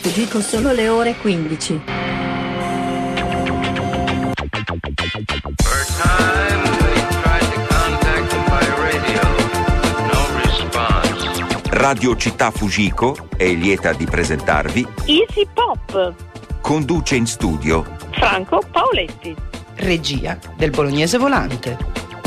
Dico solo le ore 15. Radio Città Fujiko è lieta di presentarvi Easy Pop. Conduce in studio Franco Paoletti. Regia del Bolognese Volante.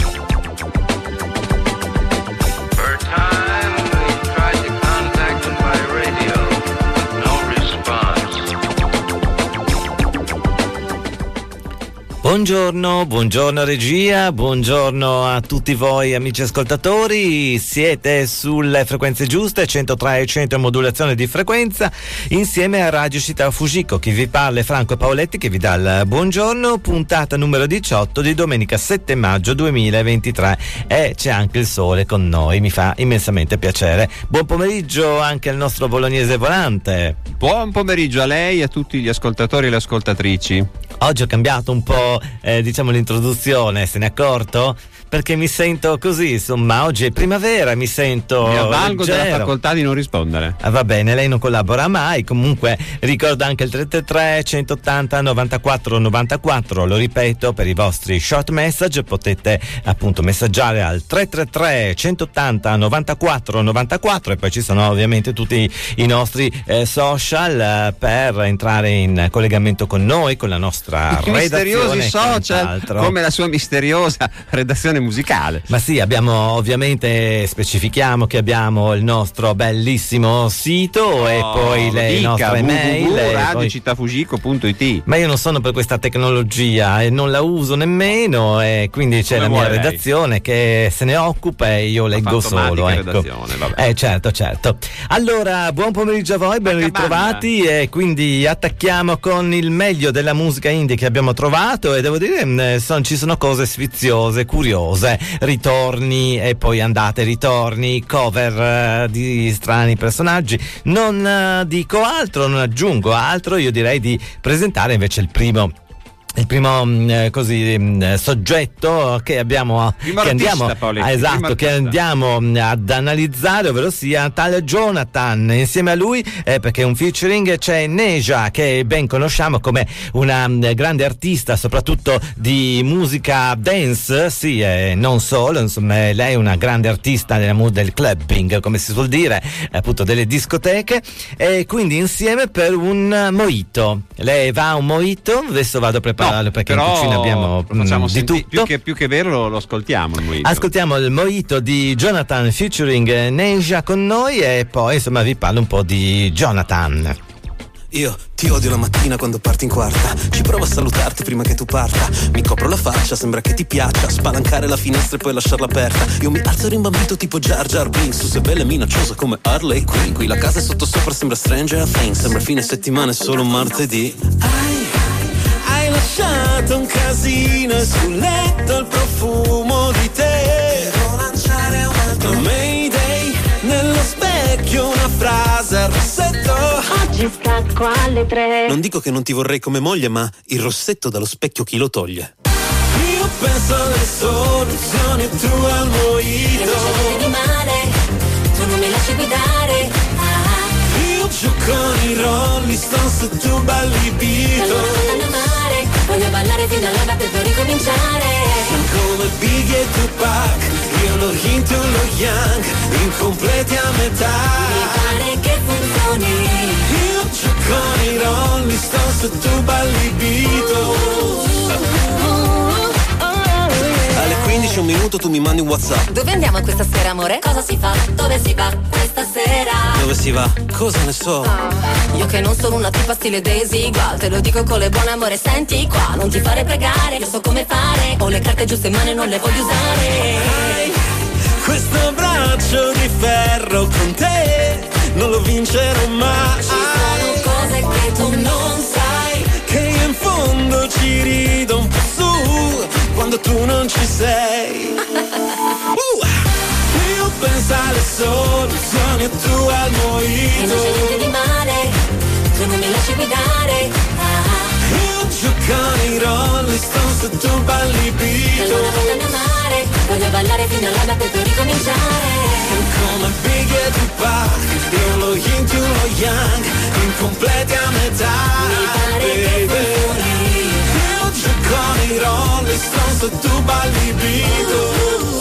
Buongiorno regia, buongiorno a tutti voi amici ascoltatori, siete sulle frequenze giuste, 103 e 100 modulazione di frequenza, insieme a Radio Città Fujiko. Chi vi parla è Franco Paoletti che vi dà il buongiorno, puntata numero 18 di domenica 7 maggio 2023 e c'è anche il sole con noi, mi fa immensamente piacere. Buon pomeriggio anche al nostro Bolognese Volante. Buon pomeriggio a lei e a tutti gli ascoltatori e le ascoltatrici. Oggi ho cambiato un po' l'introduzione, se ne è accorto? Perché mi sento così, insomma, oggi è primavera, mi sento mi avvalgo leggero. della facoltà di non rispondere. Va bene, lei non collabora mai, comunque ricordo anche il 333 180 94 94, lo ripeto, per i vostri short message potete appunto messaggiare al 333 180 94 94 e poi ci sono ovviamente tutti i nostri social per entrare in collegamento con noi, con la nostra redazione. Misteriosi social, come la sua misteriosa redazione musicale. Ma sì, abbiamo ovviamente, specifichiamo che abbiamo il nostro bellissimo sito e poi le nostre mail www.radiocittafujiko.it. Ma io non sono per questa tecnologia e non la uso nemmeno e quindi c'è la mia redazione che se ne occupa e io leggo solo, ecco. Certo. Allora, buon pomeriggio a voi, ben ritrovati e quindi attacchiamo con il meglio della musica indie che abbiamo trovato e devo dire ci sono cose sfiziose, curiose, ritorni e poi ritorni, cover di strani personaggi. Non dico altro, non aggiungo altro, io direi di presentare invece il primo soggetto che andiamo ad analizzare, ovvero sia tale Jonathan. Insieme a lui perché un featuring c'è Neja, che ben conosciamo come una grande artista soprattutto di musica dance, sì, non solo, insomma lei è una grande artista del clubbing, come si suol dire, appunto delle discoteche, e quindi insieme per un mojito. Lei va a un mojito, adesso vado a preparare perché in cucina abbiamo di tutto. Più che vero lo ascoltiamo il mojito. Ascoltiamo il mojito di Jonathan featuring Neja con noi e poi insomma vi parlo un po' di Jonathan. Io ti odio la mattina quando parti in quarta. Ci provo a salutarti prima che tu parta. Mi copro la faccia, sembra che ti piaccia spalancare la finestra e poi lasciarla aperta. Io mi alzo rimbambito tipo Jar Jar Binks. Tu sei bella e minacciosa come Harley Quinn. Qui la casa è sotto sopra, sembra Stranger Things. Sembra fine settimana, è solo martedì. Hai lasciato un casino e sul letto il profumo di te. Devo lanciare un altro Mayday. Nello specchio una frase al rossetto. Oggi stacco alle 3. Non dico che non ti vorrei come moglie, ma il rossetto dallo specchio chi lo toglie? Io penso alle soluzioni e tu al mojito. Io non ci vedi male, tu non mi lasci guidare. Io gioco con i Rolling Stones e tu balli Beatles. Voglio ballare fino all'alba per poi ricominciare. Come Biggie e Tupac, io lo Yin, tu lo Yang, incompleti a metà. Mi pare che funzioni. Io gioco con i Rolling Stones e tu balli Beatles. Alle 15 un minuto tu mi mandi un WhatsApp. Dove andiamo questa sera, amore? Cosa si fa? Dove si va questa sera? Dove si va? Cosa ne so? Io che non sono una tipa stile Daisy Gual, te lo dico con le buone, amore, senti qua. Non ti fare pregare, io so come fare. Ho le carte giuste in mano e non le voglio usare. Questo braccio di ferro con te non lo vincerò mai. Ci sono cose che tu non sai, che io in fondo ci rido un po' su quando tu non ci sei. Io penso alle soluzioni e tu al mojito. E non c'è niente di male, tu non mi lasci guidare. Io gioco con i Rolling Stones stronzo, tu balli Pito. Allora mare, voglio ballare fino alla notte per ricominciare. Come Biggie Tupac, io lo yin, tu lo yang, incompleti a metà. Mi pare che funzioni. Io gioco con i Rolling Stones e tu balli Pito.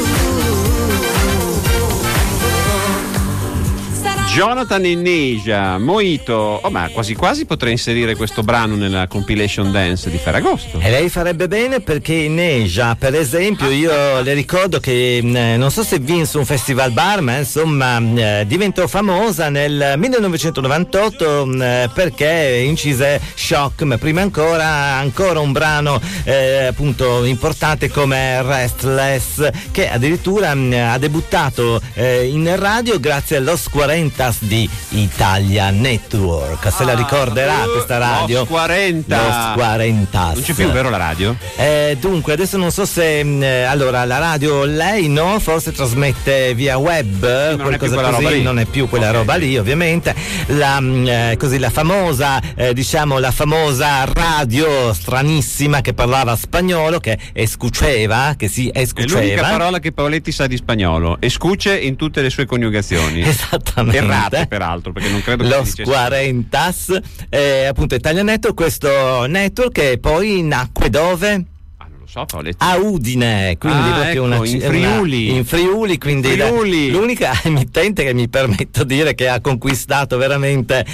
Jonathan in Asia, Mojito. Oh, ma quasi quasi potrei inserire questo brano nella compilation dance di Ferragosto. E lei farebbe bene, perché in Asia, per esempio, io le ricordo che non so se vinse un festival bar, ma insomma diventò famosa nel 1998 perché incise Shock, ma prima ancora un brano appunto importante come Restless, che addirittura ha debuttato in radio grazie Los 40 di Italia Network. Se la ricorderà questa radio? Los 40. Non c'è più, vero, la radio? Dunque adesso non so se allora la radio lei no, forse trasmette via web, qualcosa così, non è più quella roba lì, ovviamente. La famosa la famosa radio stranissima che parlava spagnolo, che escuceva, che si escuceva. È l'unica parola che Paoletti sa di spagnolo, escuce in tutte le sue coniugazioni. Esattamente. Errate peraltro, perché non credo che Los 40, appunto Italia Network, questo network che poi nacque dove? A Udine, quindi proprio ecco, in Friuli, quindi l'unica emittente che mi permetto di dire che ha conquistato veramente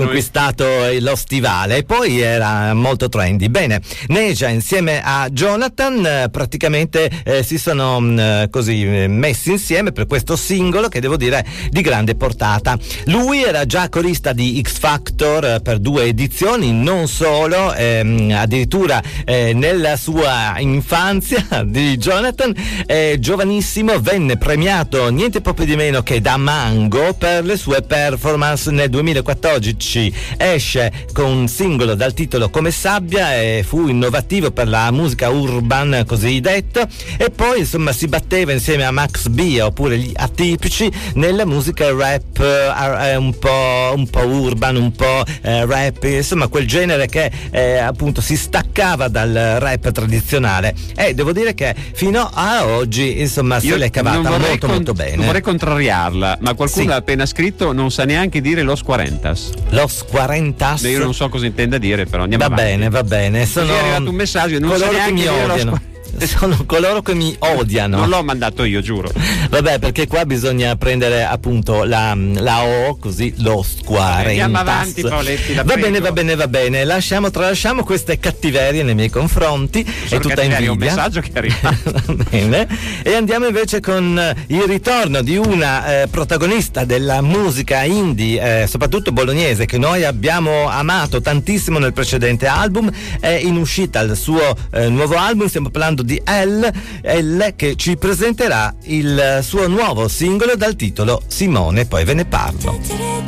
lo stivale, e poi era molto trendy. Bene, Neja insieme a Jonathan praticamente si sono messi insieme per questo singolo che devo dire di grande portata. Lui era già corista di X Factor per 2 edizioni, non solo, addirittura nella sua infanzia di Jonathan, giovanissimo, venne premiato niente proprio di meno che da Mango per le sue performance. Nel 2014 esce con un singolo dal titolo Come Sabbia e fu innovativo per la musica urban cosiddetta, e poi insomma si batteva insieme a Max B oppure gli Atipici nella musica rap un po' urban, un po' rap, insomma quel genere che appunto si staccava dal rap tradizionale. Devo dire che fino a oggi insomma se l'è cavata molto bene. Non vorrei contrariarla, ma qualcuno ha appena scritto non sa neanche dire Los 40. Los 40? Io non so cosa intenda dire, però andiamo avanti. Va bene. Sono è arrivato un messaggio, non sa neanche dire Los 40. Sono coloro che mi odiano. Non l'ho mandato io, giuro. Vabbè, perché qua bisogna prendere appunto la O, così Los 40. Andiamo avanti, Paoletti. Va bene. Tralasciamo queste cattiverie nei miei confronti. È tutta invidia. Un messaggio che arriva. Va bene. E andiamo invece con il ritorno di una protagonista della musica indie, soprattutto bolognese, che noi abbiamo amato tantissimo nel precedente album. È in uscita il suo nuovo album, stiamo parlando di L, che ci presenterà il suo nuovo singolo dal titolo Simone, poi ve ne parlo.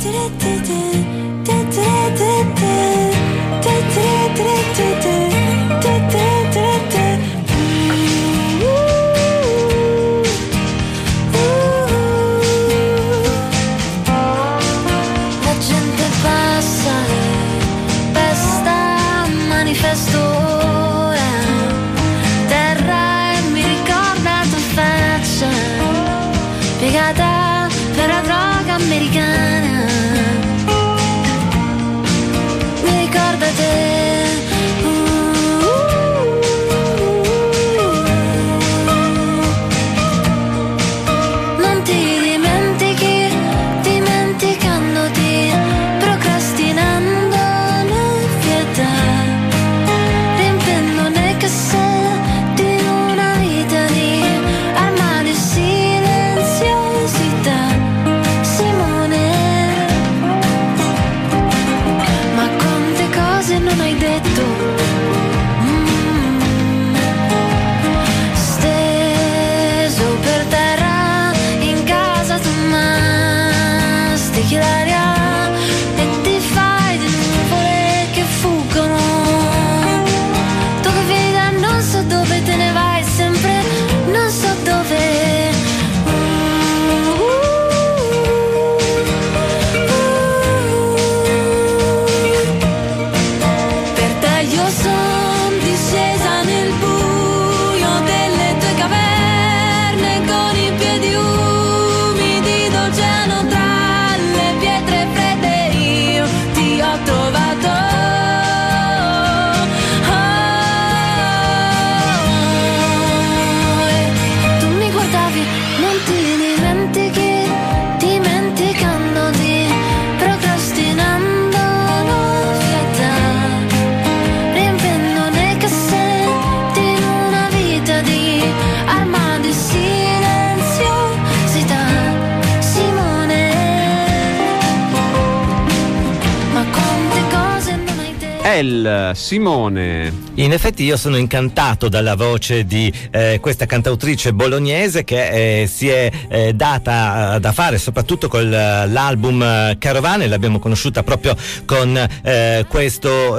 La gente passa, pesta, manifesto piegata per la droga americana. Mi ricorda te. Non ti dimentichi, dimenticandoti, procrastinando l'ovvietà, riempiendo le casse di una vita di armadi silenziosità. Simone, ma quante cose non hai detto. Steso per terra in casa tu mastichi l'aria e ti fai di nuvole che fuggono. Tu che vita non so dove te ne vai sempre, non so dove. Per te io Simone. In effetti io sono incantato dalla voce di questa cantautrice bolognese che si è data da fare soprattutto con l'album Carovane. L'abbiamo conosciuta proprio con questo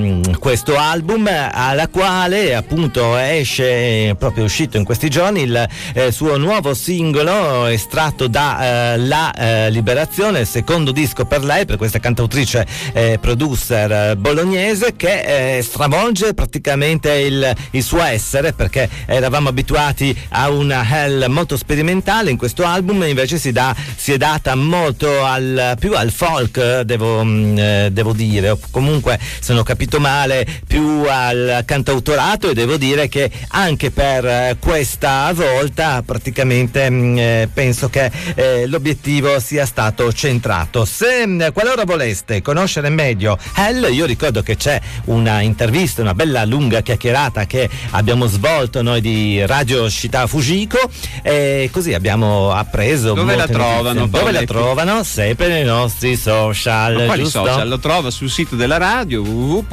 album, alla quale appunto esce, proprio uscito in questi giorni, il suo nuovo singolo estratto da La Liberazione, il secondo disco per lei, per questa cantautrice producer bolognese, che stravolge praticamente il suo essere, perché eravamo abituati a una Hell molto sperimentale. In questo album invece si è data molto più al folk, devo dire, o comunque, se non ho capito male, più al cantautorato, e devo dire che anche per questa volta praticamente penso che l'obiettivo sia stato centrato. Se qualora voleste conoscere meglio Hell, io ricordo che c'è una intervista, una bella lunga chiacchierata che abbiamo svolto noi di Radio Città Fujiko, e così abbiamo appreso dove la trovano. Dove la trovano? Sempre nei nostri social. Ma quali giusto? social? Lo trova sul sito della radio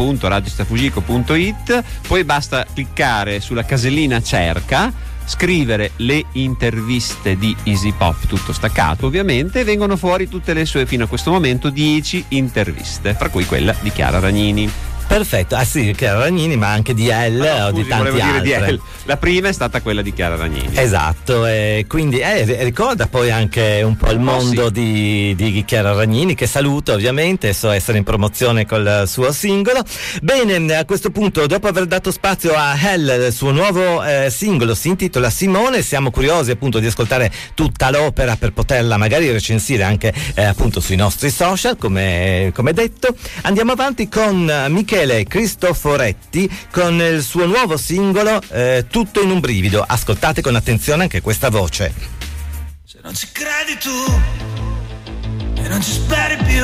www.radiocitafujiko.it, poi basta cliccare sulla casellina cerca, scrivere le interviste di Easy Pop, tutto staccato ovviamente, e vengono fuori tutte le sue, fino a questo momento, 10 interviste, tra cui quella di Chiara Ragnini. Perfetto, sì, Chiara Ragnini, ma anche di L o di tanti altri. La prima è stata quella di Chiara Ragnini. Esatto, e quindi ricorda poi anche un po' il mondo di Chiara Ragnini, che saluto ovviamente, so essere in promozione col suo singolo. Bene, a questo punto, dopo aver dato spazio a Hell, il suo nuovo singolo si intitola Simone, siamo curiosi appunto di ascoltare tutta l'opera per poterla magari recensire anche appunto sui nostri social, come detto. Andiamo avanti con Michele Cristoforetti con il suo nuovo singolo Tutto in un brivido. Ascoltate con attenzione anche questa voce. Se non ci credi tu e non ci speri più,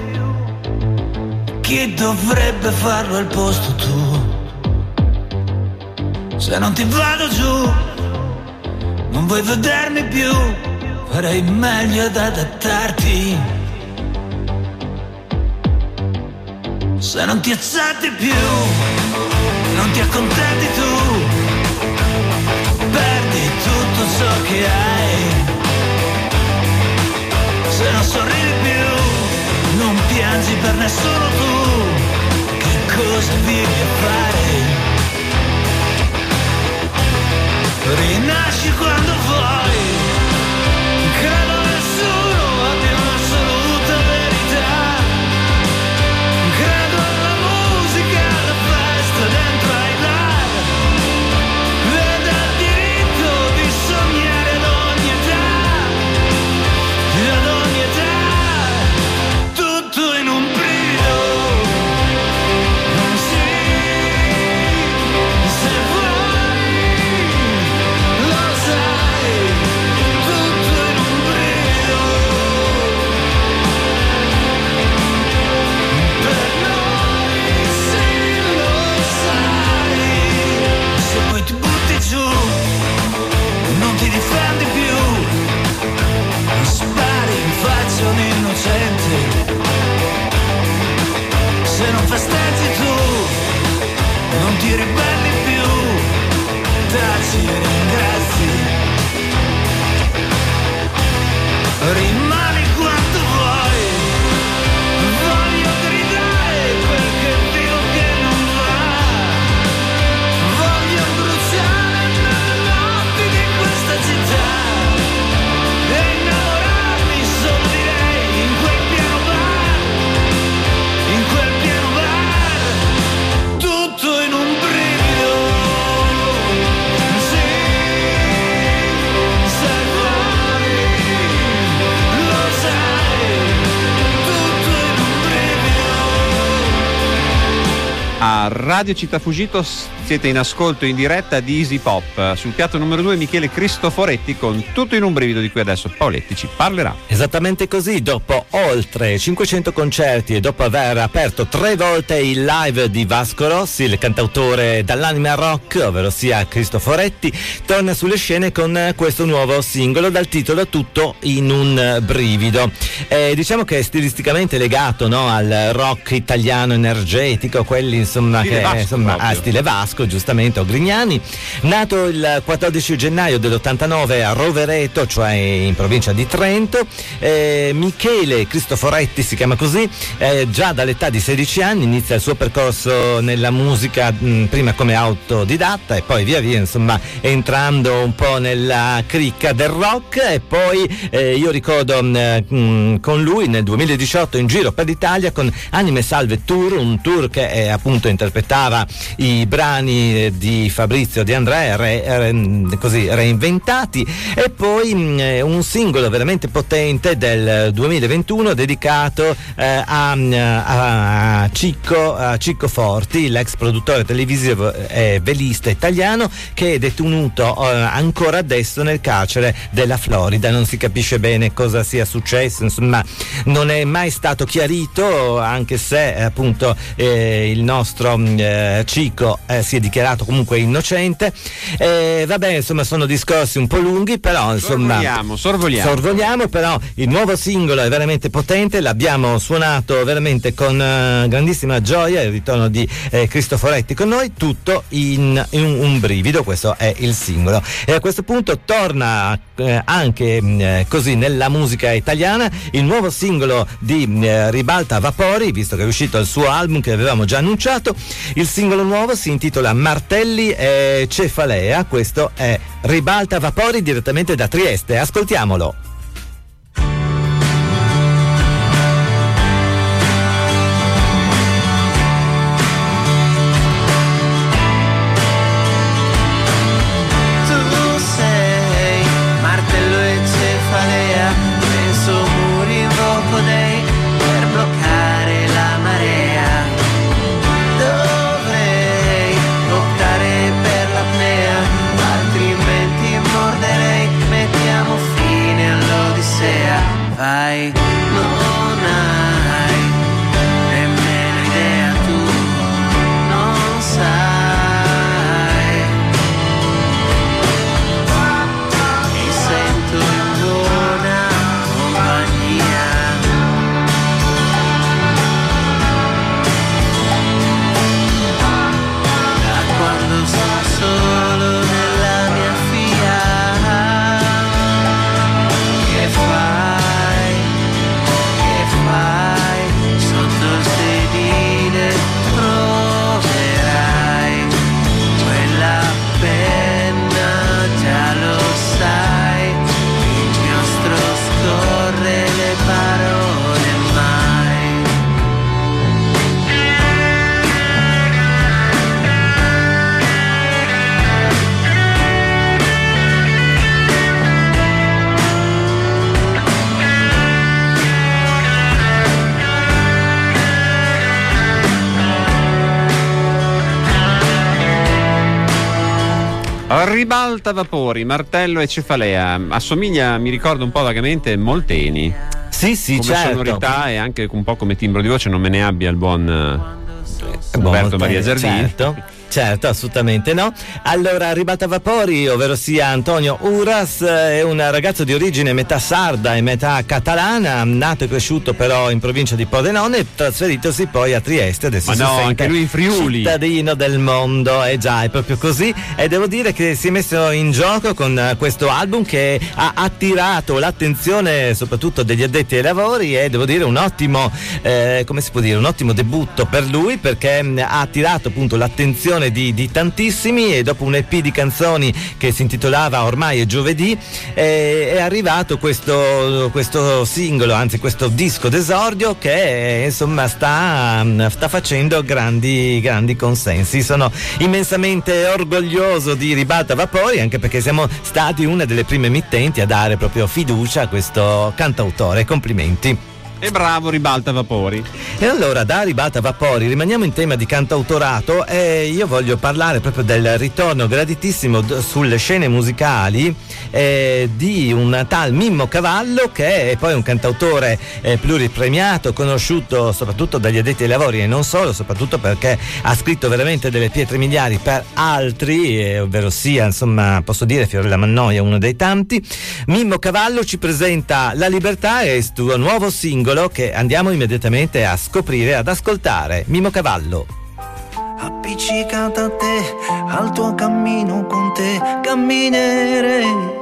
chi dovrebbe farlo al posto tuo? Se non ti vado giù, non vuoi vedermi più, farei meglio ad adattarti. Se non ti accetti più, non ti accontenti tu, perdi tutto ciò che hai. Se non sorridi più, non piangi per nessuno tu, che cosa vieni a fare? Rinasci quando vuoi, credo nessuno abbia un'assoluta verità. Credo alla musica, alla festa dentro ai bar, ed al diritto di sognare ad ogni età, ad ogni età, tutto in un brivido. Sì, se vuoi, lo sai, tutto in un brivido. Per noi sì, lo sai. Se poi ti butti giù, non ti difendi più, spari in faccia a un innocente. Se non festeggi tu, non ti ribelli più, taci e ringrazi. Rimani quanto vuoi, voglio gridare quel che dico che non va, voglio bruciare nelle notti di questa città e innamorarmi solo di lei in quel piano bar, in quel piano bar, tutto in un brivido. Sì, se vuoi, lo sai, tutto in un brivido. A Radio Città Siete in ascolto in diretta di Easy Pop. Sul piatto numero 2 Michele Cristoforetti con Tutto in un brivido, di cui adesso Paoletti ci parlerà. Esattamente così, dopo oltre 500 concerti e dopo aver aperto 3 volte il live di Vasco Rossi, il cantautore dall'anima rock, ovvero sia Cristoforetti, torna sulle scene con questo nuovo singolo dal titolo Tutto in un brivido. Diciamo che è stilisticamente legato, no, al rock italiano energetico, quelli insomma stile che Vasco, insomma a stile Vasco, giustamente, o Grignani. Nato il 14 gennaio dell'89 a Rovereto, cioè in provincia di Trento, Michele Cristoforetti si chiama così, già dall'età di 16 anni inizia il suo percorso nella musica, prima come autodidatta e poi via via insomma entrando un po' nella cricca del rock, e poi io ricordo con lui nel 2018 in giro per l'Italia con Anime Salve Tour, un tour che appunto interpretava i brani di Fabrizio De André così reinventati, e poi un singolo veramente potente del 2021 dedicato a Cicco Forti, l'ex produttore televisivo e velista italiano, che è detenuto ancora adesso nel carcere della Florida. Non si capisce bene cosa sia successo, insomma non è mai stato chiarito, anche se appunto il nostro Cicco si è dichiarato comunque innocente. Vabbè, insomma sono discorsi un po' lunghi, però insomma sorvoliamo, però il nuovo singolo è veramente potente, l'abbiamo suonato veramente con grandissima gioia, il ritorno di Cristoforetti con noi, Tutto in un brivido, questo è il singolo. E a questo punto torna anche così nella musica italiana il nuovo singolo di Ribalta Vapori, visto che è uscito il suo album che avevamo già annunciato. Il singolo nuovo si intitola Martelli e Cefalea, questo è Ribalta Vapori direttamente da Trieste, ascoltiamolo. Vai, non hai nemmeno idea, tu non sai, mi sento in buona compagnia, da quando sto solo nella mia Fiat, che fai? Sotto il sedile troverai quella penna, già lo sai, l'inchiostro scorre le parole mai. Ribalta Vapori, Martello e Cefalea. Assomiglia, mi ricordo un po' vagamente, Molteni. Sì, come certo. sonorità e anche un po' come timbro di voce, non me ne abbia il buon Roberto Maria Giardini. Certo, assolutamente no. Allora, Ribalta Vapori, ovvero sia Antonio Uras, è un ragazzo di origine metà sarda e metà catalana, nato e cresciuto però in provincia di Pordenone, trasferitosi poi a Trieste. Adesso si sente anche lui in Friuli, cittadino del mondo, già, è proprio così. E devo dire che si è messo in gioco con questo album che ha attirato l'attenzione soprattutto degli addetti ai lavori, e devo dire un ottimo come si può dire, un ottimo debutto per lui, perché ha attirato appunto l'attenzione di tantissimi, e dopo un EP di canzoni che si intitolava Ormai è giovedì è arrivato questo singolo, anzi questo disco d'esordio che insomma sta facendo grandi consensi. Sono immensamente orgoglioso di Ribalta Vapori, anche perché siamo stati una delle prime emittenti a dare proprio fiducia a questo cantautore. Complimenti. E bravo, Ribalta Vapori. E allora, da Ribalta Vapori rimaniamo in tema di cantautorato e io voglio parlare proprio del ritorno graditissimo sulle scene musicali di un tal Mimmo Cavallo, che è poi un cantautore pluripremiato, conosciuto soprattutto dagli addetti ai lavori e non solo, soprattutto perché ha scritto veramente delle pietre miliari per altri, ovvero sia, insomma, posso dire Fiorella Mannoia, uno dei tanti. Mimmo Cavallo ci presenta La Libertà e il suo nuovo singolo che andiamo immediatamente a scoprire, ad ascoltare. Mimmo Cavallo. Appiccicata a te, al tuo cammino con te camminerei.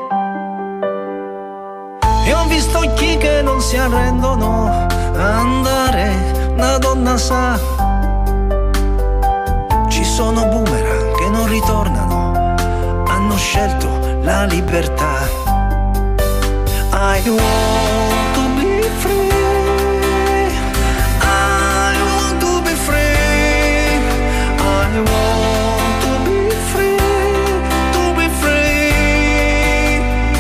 E ho visto chi che non si arrendono a andare, una donna sa. Ci sono boomerang che non ritornano, hanno scelto la libertà. I want to be free. I want to be free, to be free.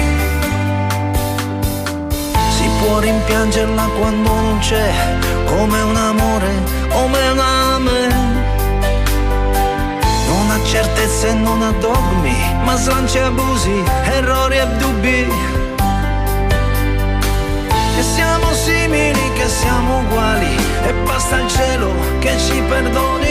Si può rimpiangerla quando non c'è, come un amore, come un amen. Non ha certezze e non ha dogmi, ma slanci e abusi, errori e dubbi. Che siamo simili, che siamo uguali, e basta il cielo che ci perdoni.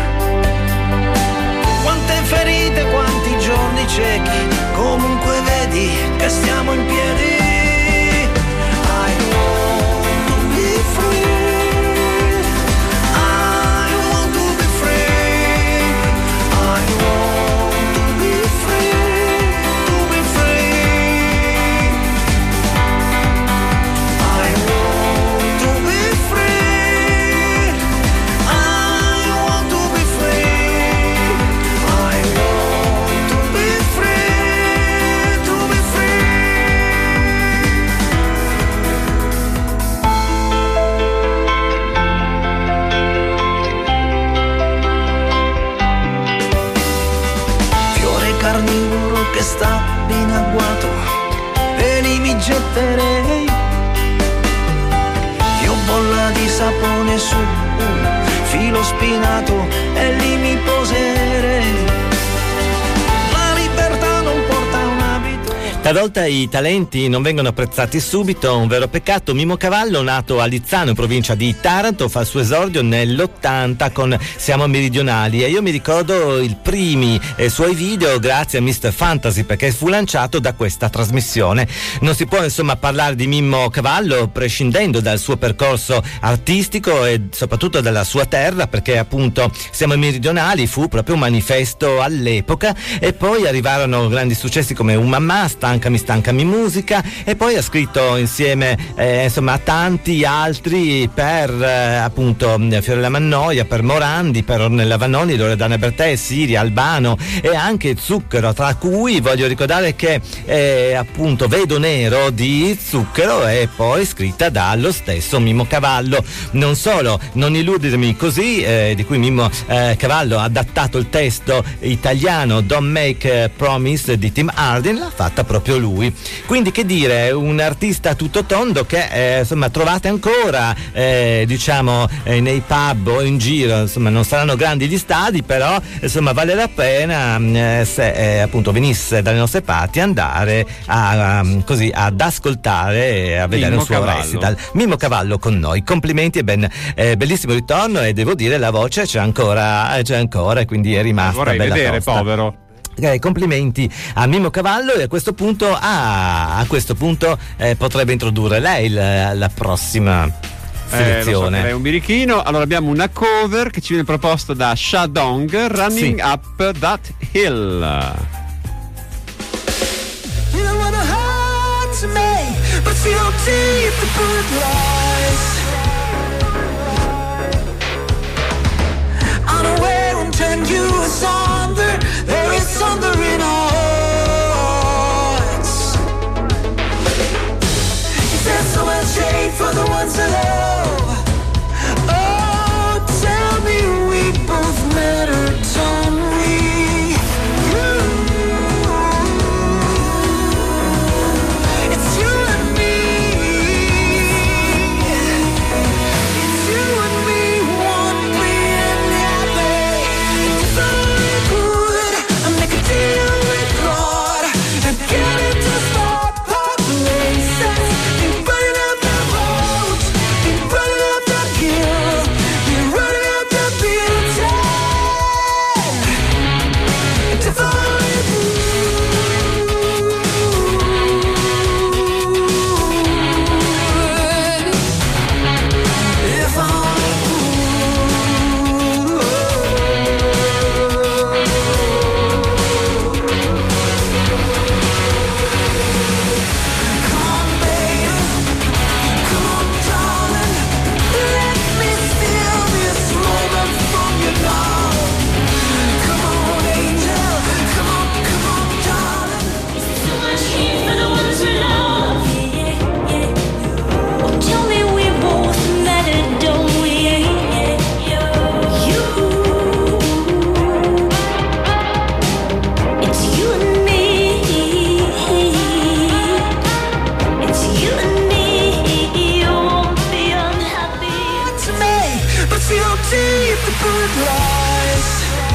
Quante ferite, quanti giorni ciechi, comunque vedi che stiamo in piedi. I want to be free, I want to be free, I want to be free, to be free. I want to be free, I want to be free. Carnivoro che sta in agguato e lì mi getterei. Io bolla di sapone su filo spinato e lì mi poserei. La libertà non porta un abito. Talvolta i talenti non vengono apprezzati subito, un vero peccato. Mimmo Cavallo, nato a Lizzano in provincia di Taranto, fa il suo esordio nell'80 con Siamo Meridionali, e io mi ricordo i primi suoi video grazie a Mr. Fantasy, perché fu lanciato da questa trasmissione. Non si può insomma parlare di Mimmo Cavallo prescindendo dal suo percorso artistico e soprattutto dalla sua terra, perché appunto Siamo Meridionali fu proprio un manifesto all'epoca, e poi arrivarono grandi successi come Un Mamma, Stancami musica, e poi ha scritto insieme insomma a tanti altri per appunto Fiorella Mannoia, per Morandi, per Ornella Vanoni, Loredana Bertè, Siria, Albano e anche Zucchero, tra cui voglio ricordare che appunto Vedo Nero di Zucchero è poi scritta dallo stesso Mimmo Cavallo. Non solo, Non illudermi così, di cui Mimmo Cavallo ha adattato il testo italiano, Don't Make Promise di Tim Hardin, l'ha fatta proprio lui. Quindi che dire, un artista tutto tondo che insomma trovate ancora diciamo nei pub o in giro, insomma non saranno grandi gli stadi, però insomma vale la pena se appunto venisse dalle nostre parti andare così ad ascoltare e a vedere Mimmo un suo Cavallo. recital. Mimmo Cavallo con noi, complimenti e bellissimo ritorno, e devo dire la voce c'è ancora e quindi è rimasta vorrei bella vedere, tosta. povero. Complimenti a Mimmo Cavallo, e a questo punto potrebbe introdurre lei la prossima selezione. Lo so, è un birichino. Allora abbiamo una cover che ci viene proposta da Shadong, Running Up That Hill. You don't wanna hurt to me, but feel deep the good lies. Unaware and turn you asunder. There is thunder in our hearts. Is there so much hate for the ones I love? Oh, tell me we both matter, don't we? It's you and me. believe the good lies.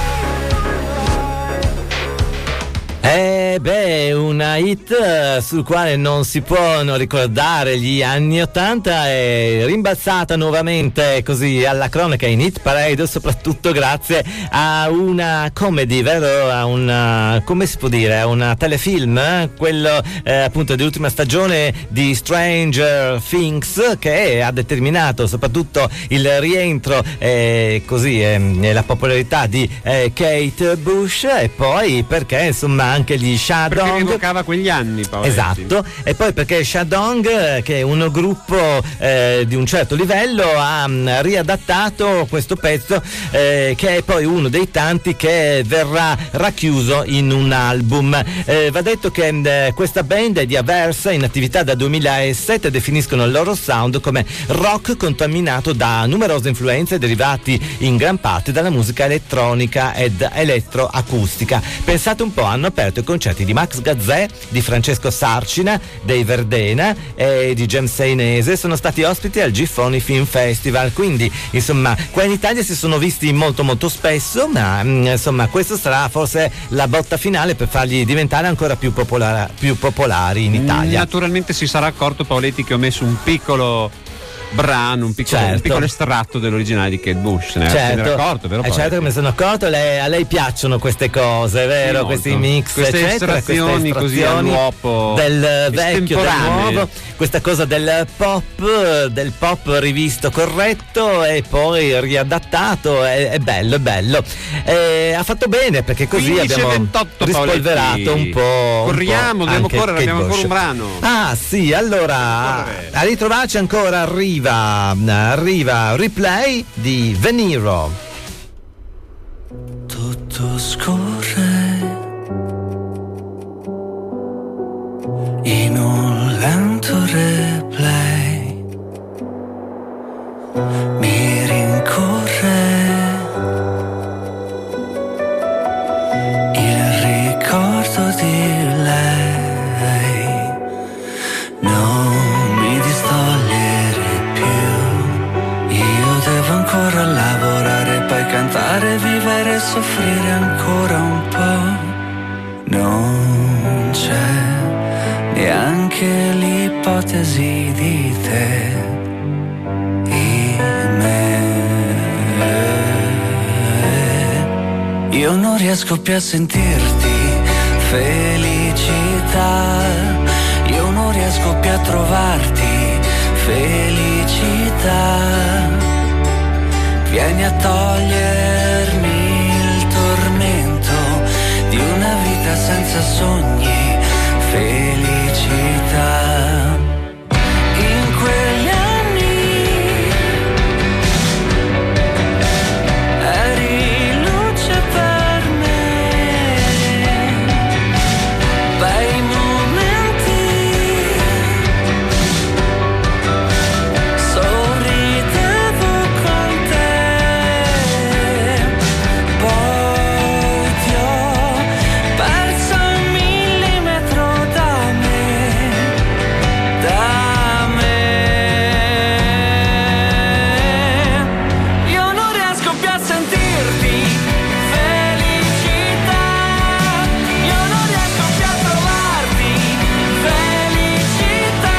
Una hit sul quale non si può non ricordare gli anni 80, è rimbalzata nuovamente così alla cronaca in Hit Parade, soprattutto grazie a una comedy, vero? A una, come si può dire, a un telefilm, quello appunto dell'ultima stagione di Stranger Things, che ha determinato soprattutto il rientro così la popolarità di Kate Bush, e poi perché insomma anche gli Shadong, perché evocava quegli anni, Paoletti. Esatto, e poi perché Shadong, che è un gruppo di un certo livello, ha riadattato questo pezzo che è poi uno dei tanti che verrà racchiuso in un album. Va detto che questa band è di Aversa, in attività da 2007, definiscono il loro sound come rock contaminato da numerose influenze derivati in gran parte dalla musica elettronica ed elettroacustica. Pensate un po', hanno aperto i concerti di Max Gazzè, di Francesco Sarcina, dei Verdena e di James Seinese, sono stati ospiti al Gifoni Film Festival, quindi insomma qua in Italia si sono visti molto molto spesso, ma insomma questa sarà forse la botta finale per farli diventare ancora più popolari in Italia. Naturalmente si sarà accorto, Paoletti, che ho messo un piccolo brano, un piccolo estratto dell'originale di Kate Bush. Se ne era accorto, vero? Certo che me ne sono accorto, a lei piacciono queste cose, vero? Sì, questi mix, queste estrazioni così all'uopo, del vecchio, del nuovo, questa cosa del pop rivisto, corretto e poi riadattato, è bello, è bello. Ha fatto bene, perché così abbiamo 28, rispolverato Paoletti. un po'. Corriamo, dobbiamo correre, abbiamo ancora un brano. Ah sì, allora a ritrovarci ancora arriva Replay di Veniro. Tutto scorre in un lento replay, mi rincorre il ricordo di lei, non mi distogliere più, io devo ancora lavorare, poi cantare, vivere e soffrire ancora un po', non c'è neanche l'ipotesi di te in me, io non riesco più a sentirti felicità, io non riesco più a trovarti felicità, vieni a togliermi il tormento di una vita senza sogni, felicità. In quegli anni eri luce per me, bei momenti, sorridevo con te, poi ti ho perso un millimetro da me, io non riesco più a sentirti felicità, io non riesco più a trovarti felicità,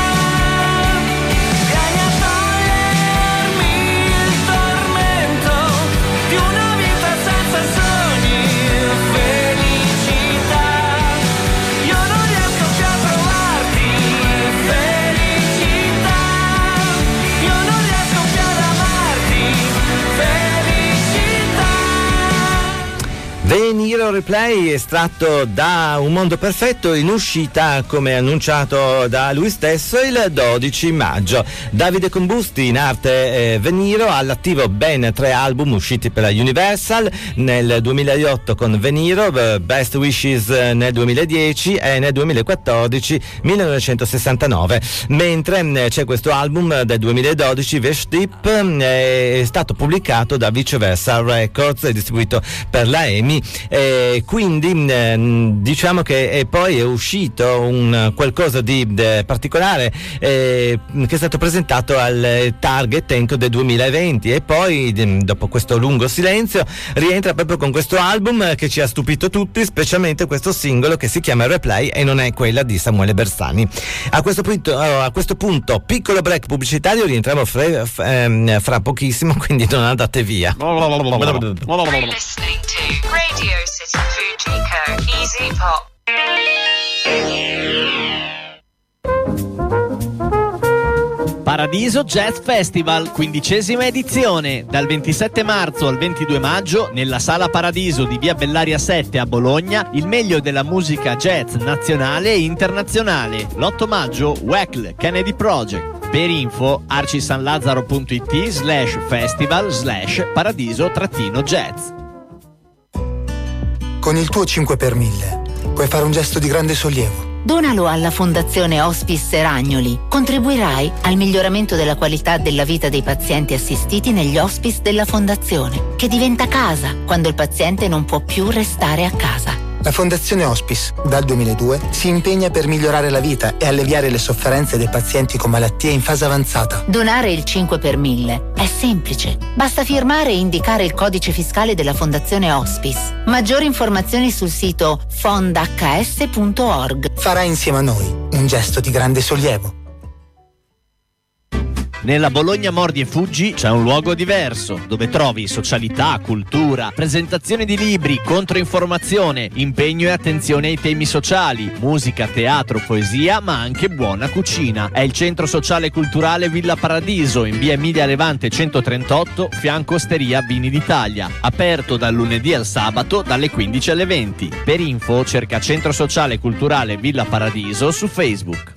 vieni a togliermi il tormento di una vita senza sogni, felicità, io non riesco più a trovarti felicità, io non riesco più ad amarti felicità. Veniro Replay, estratto da Un Mondo Perfetto, in uscita, come annunciato da lui stesso, il 12 maggio. Davide Combusti, in arte Veniro, all'attivo ben 3 album usciti per la Universal, nel 2008 con Veniro, Best Wishes nel 2010 e nel 2014 1969, mentre c'è questo album del 2012, Veshtip, è stato pubblicato da Viceversa Records e distribuito per la EMI anni, quindi diciamo che poi è uscito un qualcosa di particolare che è stato presentato al Target Enco del 2020, e poi dopo questo lungo silenzio rientra proprio con questo album che ci ha stupito tutti, specialmente questo singolo che si chiama Replay e non è quella di Samuele Bersani. A questo punto piccolo break pubblicitario, rientriamo fra pochissimo, quindi non andate via. You're listening to Radio City Fujiko Easy Pop. Paradiso Jazz Festival, 15ª edizione, dal 27 marzo al 22 maggio nella Sala Paradiso di Via Bellaria 7 a Bologna, il meglio della musica jazz nazionale e internazionale. L'8 maggio Weckl Kennedy Project. Per info arcisanlazzaro.it/festival/paradiso-jazz. Con il tuo 5 per 1000 puoi fare un gesto di grande sollievo. Donalo alla Fondazione Hospice Ragnoli. Contribuirai al miglioramento della qualità della vita dei pazienti assistiti negli hospice della Fondazione, che diventa casa quando il paziente non può più restare a casa. La Fondazione Hospice, dal 2002, si impegna per migliorare la vita e alleviare le sofferenze dei pazienti con malattie in fase avanzata. Donare il 5 per 1000 è semplice. Basta firmare e indicare il codice fiscale della Fondazione Hospice. Maggiori informazioni sul sito fondhs.org. Farà insieme a noi un gesto di grande sollievo. Nella Bologna Mordi e Fuggi c'è un luogo diverso, dove trovi socialità, cultura, presentazioni di libri, controinformazione, impegno e attenzione ai temi sociali, musica, teatro, poesia, ma anche buona cucina. È il centro sociale e culturale Villa Paradiso, in via Emilia Levante 138, fianco Osteria Vini d'Italia. Aperto dal lunedì al sabato, dalle 15 alle 20. Per info cerca Centro Sociale e Culturale Villa Paradiso su Facebook.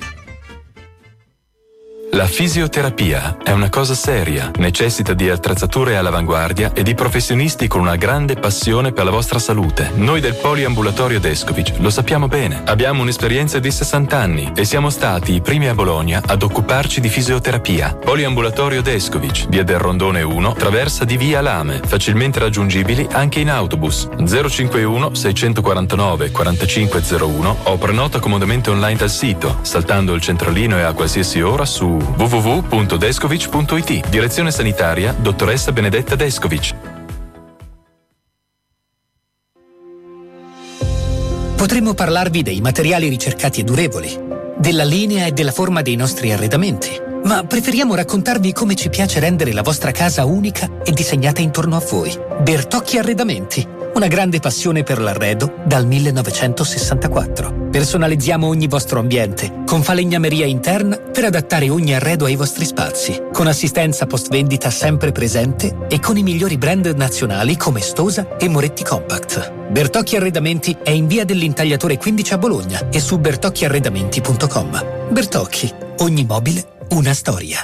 La fisioterapia è una cosa seria, necessita di attrezzature all'avanguardia e di professionisti con una grande passione per la vostra salute. Noi del Poliambulatorio Descovich lo sappiamo bene. Abbiamo un'esperienza di 60 anni e siamo stati i primi a Bologna ad occuparci di fisioterapia. Poliambulatorio Descovich, via del Rondone 1, traversa di via Lame, facilmente raggiungibili anche in autobus. 051 649 4501 o prenota comodamente online dal sito, saltando il centralino e a qualsiasi ora su www.descovich.it. Direzione sanitaria dottoressa Benedetta Descovich. Potremmo parlarvi dei materiali ricercati e durevoli, della linea e della forma dei nostri arredamenti, ma preferiamo raccontarvi come ci piace rendere la vostra casa unica e disegnata intorno a voi. Bertocchi Arredamenti, una grande passione per l'arredo dal 1964. Personalizziamo ogni vostro ambiente con falegnameria interna per adattare ogni arredo ai vostri spazi, con assistenza post vendita sempre presente e con i migliori brand nazionali come Stosa e Moretti Compact. Bertocchi Arredamenti è in via dell'Intagliatore 15 a Bologna e su bertocchiarredamenti.com. Bertocchi, ogni mobile, una storia.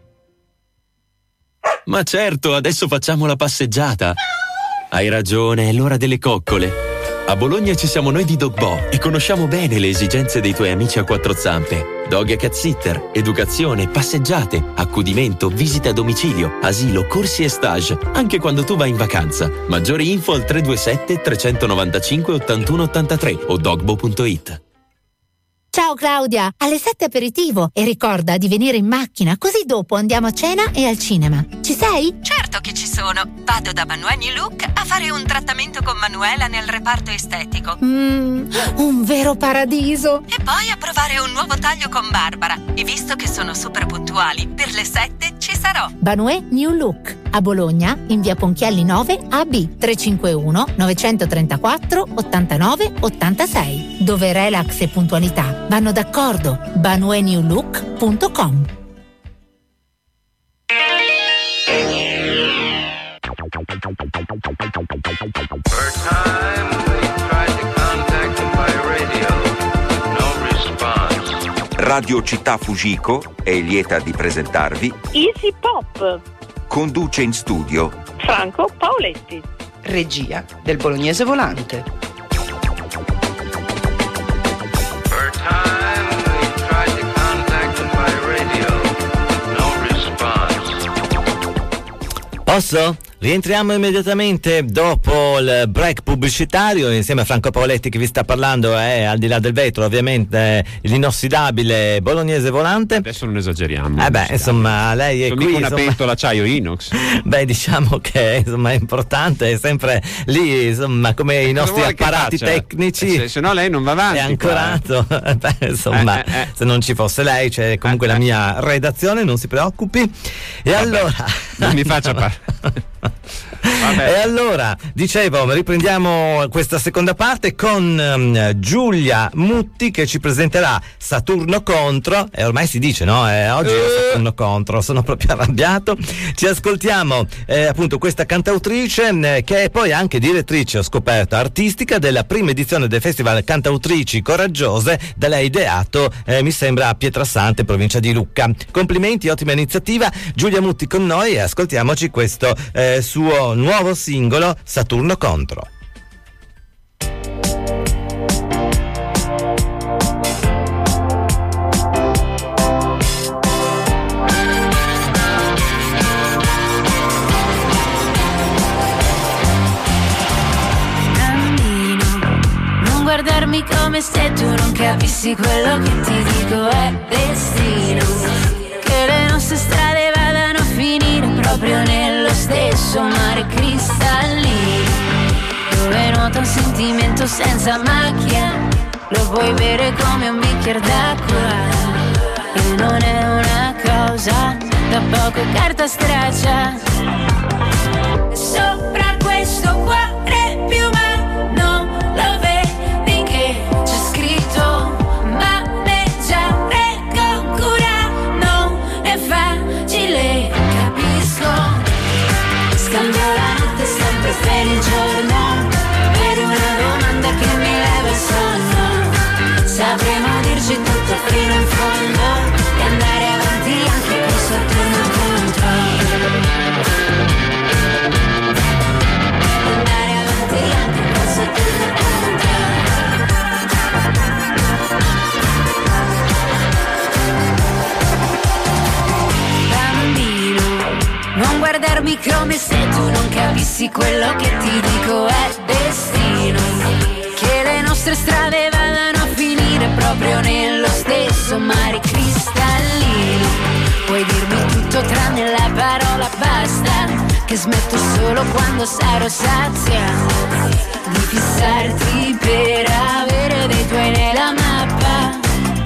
Ma certo, adesso facciamo la passeggiata. Hai ragione, è l'ora delle coccole. A Bologna ci siamo noi di Dogbo e conosciamo bene le esigenze dei tuoi amici a quattro zampe. Dog e cat sitter, educazione, passeggiate, accudimento, visite a domicilio, asilo, corsi e stage, anche quando tu vai in vacanza. Maggiori info al 327 395 81 83 o dogbo.it. Ciao Claudia, alle 7 aperitivo e ricorda di venire in macchina, così dopo andiamo a cena e al cinema. Ci sei? Certo che ci sono. Vado da Manuela New Look a fare un trattamento con Manuela nel reparto estetico. Un vero paradiso. E poi a provare un nuovo taglio con Barbara. E visto che sono super puntuali, per le 7 ci sarò. Manuela New Look, a Bologna, in via Ponchielli 9 AB 351 934 89 86, dove relax e puntualità vanno d'accordo. banuenewlook.com. Radio Città Fujiko è lieta di presentarvi Easy Pop. Conduce in studio Franco Paoletti. Regia del Bolognese Volante. Posso? Rientriamo immediatamente dopo il break pubblicitario insieme a Franco Paoletti, che vi sta parlando è Al di là del vetro, ovviamente l'inossidabile bolognese volante. Adesso non esageriamo. Insomma, lei è qui, una pentola acciaio inox. Diciamo che insomma è importante, è sempre lì, insomma, come i nostri apparati tecnici. Se no lei non va avanti. È ancorato. Se non ci fosse lei, c'è comunque la mia redazione, non si preoccupi. E allora non mi faccia parlare. E allora, dicevo, riprendiamo questa seconda parte con Giulia Mutti, che ci presenterà Saturno contro, e ormai si dice, no? Oggi è Saturno contro, sono proprio arrabbiato. Ci ascoltiamo appunto questa cantautrice che è poi anche direttrice, ho scoperto, artistica della prima edizione del Festival Cantautrici Coraggiose, da lei ideato, mi sembra, a Pietrasante, provincia di Lucca. Complimenti, ottima iniziativa. Giulia Mutti con noi, e ascoltiamoci questo suo nuovo singolo, Saturno contro. Non guardarmi come se tu non capissi quello che ti dico, è destino che le nostre strade vadano a finire proprio nello stesso mare cristallino, dove nuota un sentimento senza macchia, lo puoi bere come un bicchiere d'acqua, e non è una cosa da poco carta straccia. Sopra questo cuore più ma non lo vedi che c'è scritto maneggiare con cura, non è facile, capisco. Scambio la notte sempre per il giorno, per una domanda che mi leva il sonno. Sapremo dirci tutto fino in fondo e andare avanti anche con Saturno contro. Andare avanti anche con Saturno contro. Bambino, non guardarmi come se tu non capissi quello che ti dico, è destino che le nostre strade vadano a finire proprio nello stesso mare cristallino. Puoi dirmi tutto tranne la parola basta, che smetto solo quando sarò sazia di fissarti per avere dei tuoi nella mappa.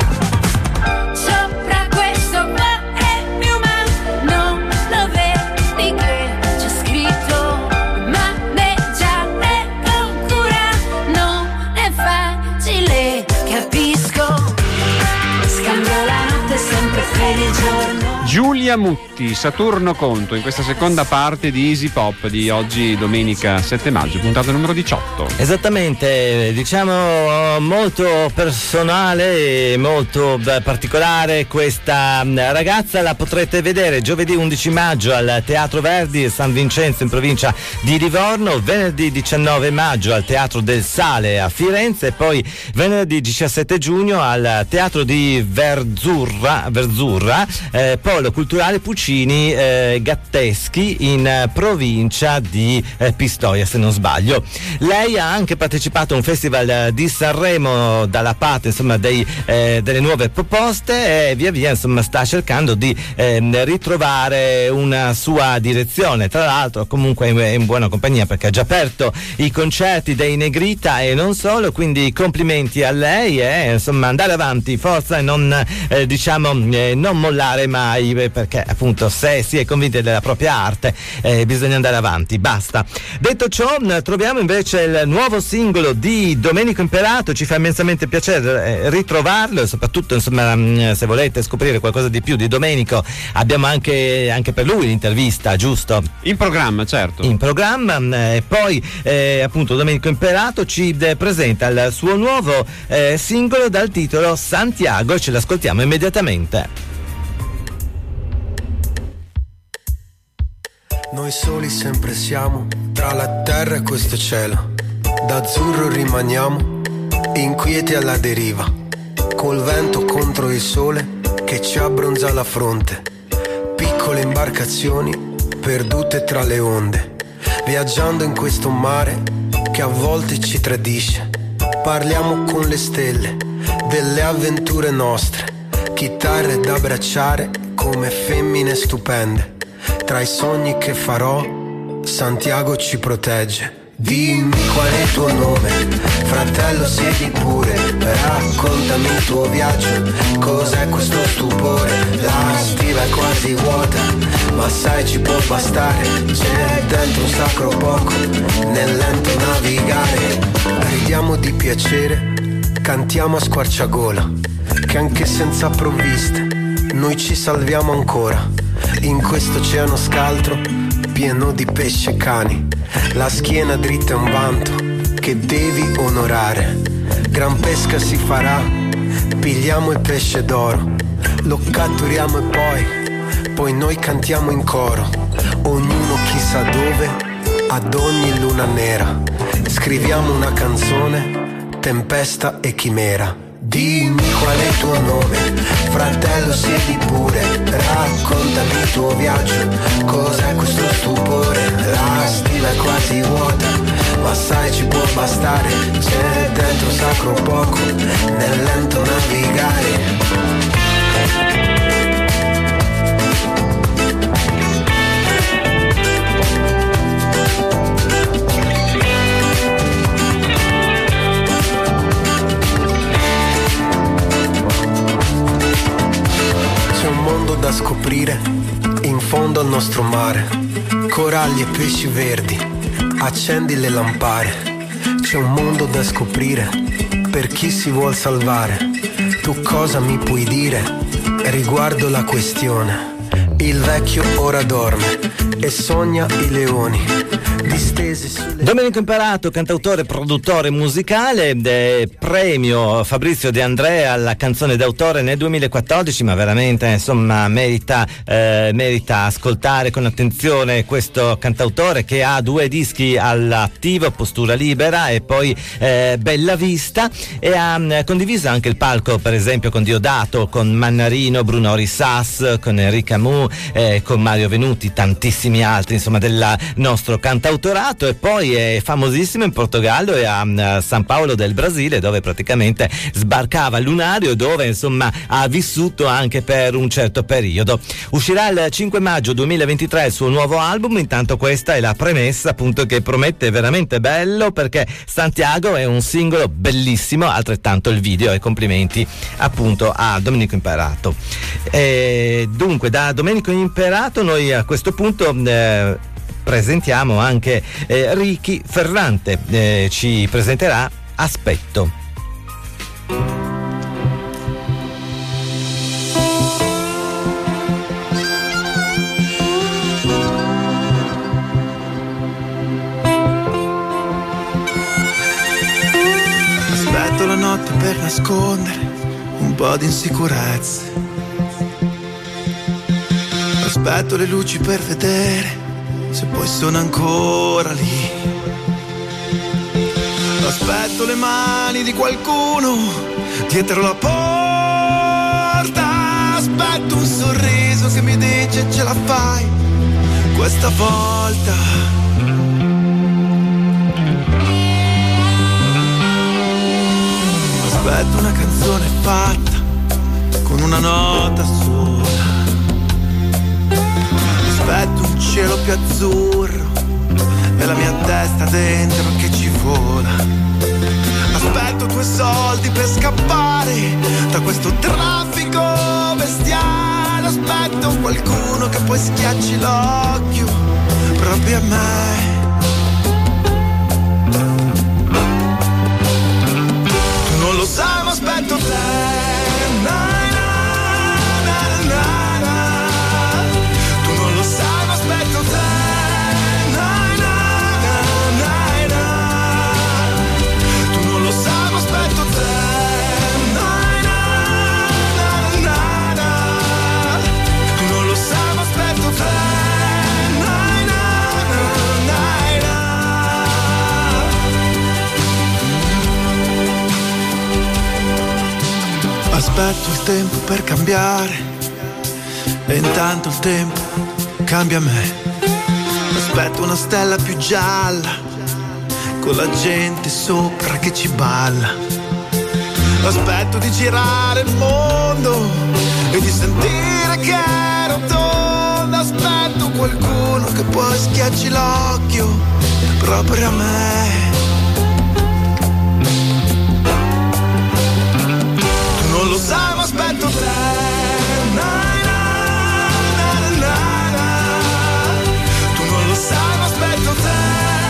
Sopra questo cuore più ma non lo vedi che c'è scritto maneggiare con cura, non è facile, capisco. Scambio la notte sempre per il giorno. Giulia Mutti, Saturno contro, in questa seconda parte di Easy Pop di oggi, domenica 7 maggio, puntata numero 18. Esattamente, diciamo molto personale e molto particolare questa ragazza. La potrete vedere giovedì 11 maggio al Teatro Verdi San Vincenzo in provincia di Livorno, venerdì 19 maggio al Teatro del Sale a Firenze e poi venerdì 17 giugno al Teatro di Verzurra, Polo Culturale Puccini Gatteschi in provincia di Pistoia, se non sbaglio. Lei ha anche partecipato a un festival di Sanremo dalla parte, insomma, delle nuove proposte, e via via, insomma, sta cercando di ritrovare una sua direzione. Tra l'altro comunque è in buona compagnia, perché ha già aperto i concerti dei Negrita e non solo, quindi complimenti a lei, e insomma andare avanti, forza, e non non mollare mai, perché appunto se si è convinti della propria arte bisogna andare avanti, basta. Detto ciò, troviamo invece il nuovo singolo di Domenico Imperato. Ci fa immensamente piacere ritrovarlo, e soprattutto, insomma, se volete scoprire qualcosa di più di Domenico, abbiamo anche per lui l'intervista, giusto? In programma, certo. In programma, e poi appunto Domenico Imperato ci presenta il suo nuovo singolo dal titolo Santiago, e ce l'ascoltiamo immediatamente. Noi soli sempre siamo, tra la terra e questo cielo. D'azzurro rimaniamo, inquieti alla deriva, col vento contro il sole che ci abbronza la fronte. Piccole imbarcazioni perdute tra le onde, viaggiando in questo mare che a volte ci tradisce. Parliamo con le stelle delle avventure nostre, chitarre da abbracciare come femmine stupende. Tra i sogni che farò, Santiago ci protegge. Dimmi qual è il tuo nome, fratello siedi pure, raccontami il tuo viaggio, cos'è questo stupore? La stiva è quasi vuota, ma sai ci può bastare, c'è dentro un sacro poco, nel lento navigare. Ridiamo di piacere, cantiamo a squarciagola, che anche senza provviste, noi ci salviamo ancora, in questo oceano scaltro, pieno di pesce e cani. La schiena dritta è un vanto che devi onorare. Gran pesca si farà, pigliamo il pesce d'oro, lo catturiamo e poi noi cantiamo in coro. Ognuno chissà dove, ad ogni luna nera, scriviamo una canzone, tempesta e chimera. Dimmi qual è il tuo nome, fratello siedi pure, raccontami il tuo viaggio, cos'è questo stupore? La stiva è quasi vuota, ma sai ci può bastare, c'è dentro sacro poco, nel lento navigare. Da scoprire in fondo al nostro mare, coralli e pesci verdi, accendi le lampare. C'è un mondo da scoprire per chi si vuol salvare. Tu cosa mi puoi dire riguardo la questione? Il vecchio ora dorme e sogna i leoni distesi sulle... Domenico Imperato, cantautore, produttore musicale, premio Fabrizio De Andrea alla canzone d'autore nel 2014, ma veramente insomma merita ascoltare con attenzione questo cantautore che ha 2 dischi all'attivo, Postura Libera e poi Bella Vista, e ha condiviso anche il palco per esempio con Diodato, con Mannarino, Bruno Risas, con Enrica Mu, con Mario Venuti, tantissimi altri insomma del nostro cantautorato, e poi è famosissimo in Portogallo e a San Paolo del Brasile, dove praticamente sbarcava il lunario, dove insomma ha vissuto anche per un certo periodo. Uscirà il 5 maggio 2023 il suo nuovo album, intanto questa è la premessa appunto che promette veramente bello, perché Santiago è un singolo bellissimo, altrettanto il video, e complimenti appunto a Domenico Imperato. Dunque da Domenico Imperato noi a questo punto presentiamo anche Ricky Ferrante, ci presenterà Aspetto. Aspetto la notte per nascondere un po' di insicurezze. Aspetto le luci per vedere se poi sono ancora lì. Aspetto le mani di qualcuno dietro la porta. Aspetto un sorriso che mi dice ce la fai questa volta. Aspetto una canzone fatta con una nota sola. Aspetto un cielo più azzurro e la mia testa dentro che ci vola. Aspetto 2 soldi per scappare da questo traffico bestiale. Aspetto qualcuno che poi schiacci l'occhio proprio a me. Tu non lo sai ma aspetto te. Aspetto il tempo per cambiare e intanto il tempo cambia me. Aspetto una stella più gialla, con la gente sopra che ci balla. Aspetto di girare il mondo e di sentire che ero tonda. Aspetto qualcuno che poi schiacci l'occhio proprio a me. Tu non lo sai ma aspetto te. Tu non lo sai ma aspetto te.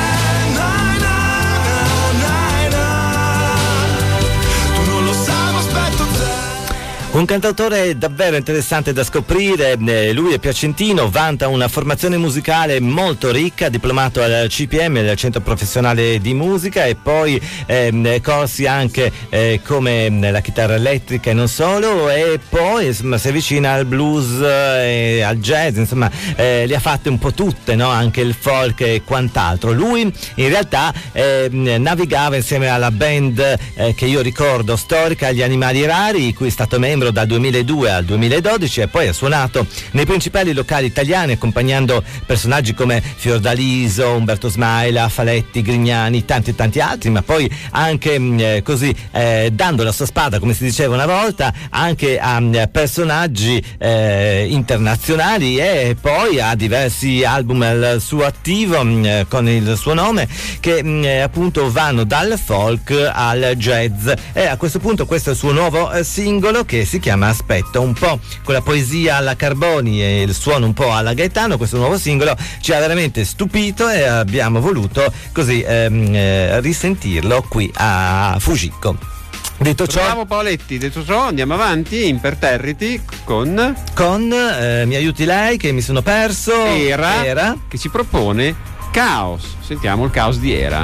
Un cantautore davvero interessante da scoprire, lui è piacentino, vanta una formazione musicale molto ricca, diplomato al CPM, al Centro Professionale di Musica, e poi corsi anche come la chitarra elettrica e non solo, e poi insomma si avvicina al blues e al jazz, insomma le ha fatte un po' tutte, no? Anche il folk e quant'altro. Lui in realtà navigava insieme alla band che io ricordo storica, Gli Animali Rari, di cui è stato membro dal 2002 al 2012, e poi ha suonato nei principali locali italiani accompagnando personaggi come Fiordaliso, Umberto Smaila, Faletti, Grignani, tanti altri, ma poi anche così dando la sua spada, come si diceva una volta, anche a personaggi internazionali, e poi ha diversi album al suo attivo con il suo nome che appunto vanno dal folk al jazz, e a questo punto questo è il suo nuovo singolo che si chiama Aspetto, un po' con la poesia alla Carboni e il suono un po' alla Gaetano. Questo nuovo singolo ci ha veramente stupito e abbiamo voluto così risentirlo qui a Fujiko. Detto ciò, bravo Paoletti, detto ciò andiamo avanti imperterriti con Mi aiuti lei che mi sono perso Era che ci propone Caos. Sentiamo il Caos di Era.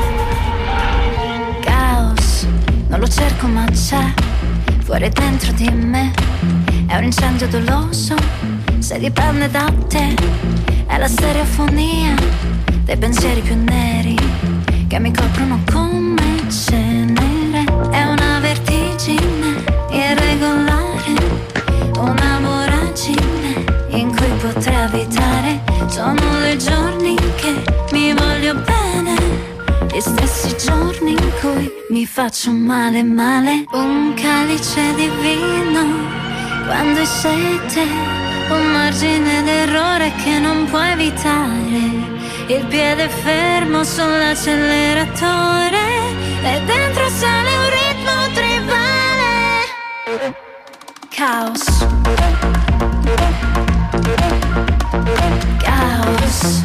Caos, non lo cerco ma c'è fuori dentro di me, è un incendio doloso, se dipende da te, è la stereofonia dei pensieri più neri che mi coprono come cenere, è una vertigine irregolare, una voragine in cui potrei abitare, sono dei giorni che mi voglio bene, gli stessi giorni in cui mi faccio male, un calice di vino quando hai sete, un margine d'errore che non puoi evitare, il piede fermo sull'acceleratore e dentro sale un ritmo tribale. Caos. Caos.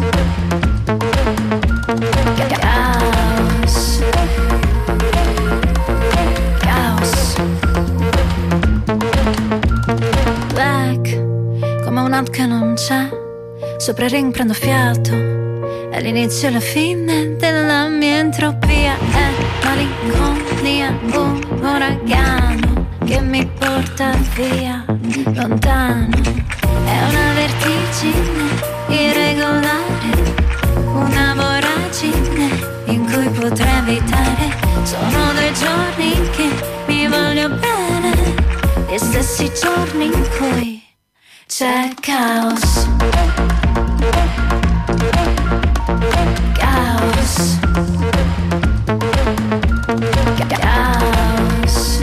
Che non c'è, sopra il ring prendo fiato, è l'inizio e la fine della mia entropia, è malinconia, un uragano che mi porta via, lontano, è una vertigine irregolare, una voragine in cui potrei evitare, sono dei giorni che mi voglio bene, gli stessi giorni in cui c'è caos. Caos. Caos.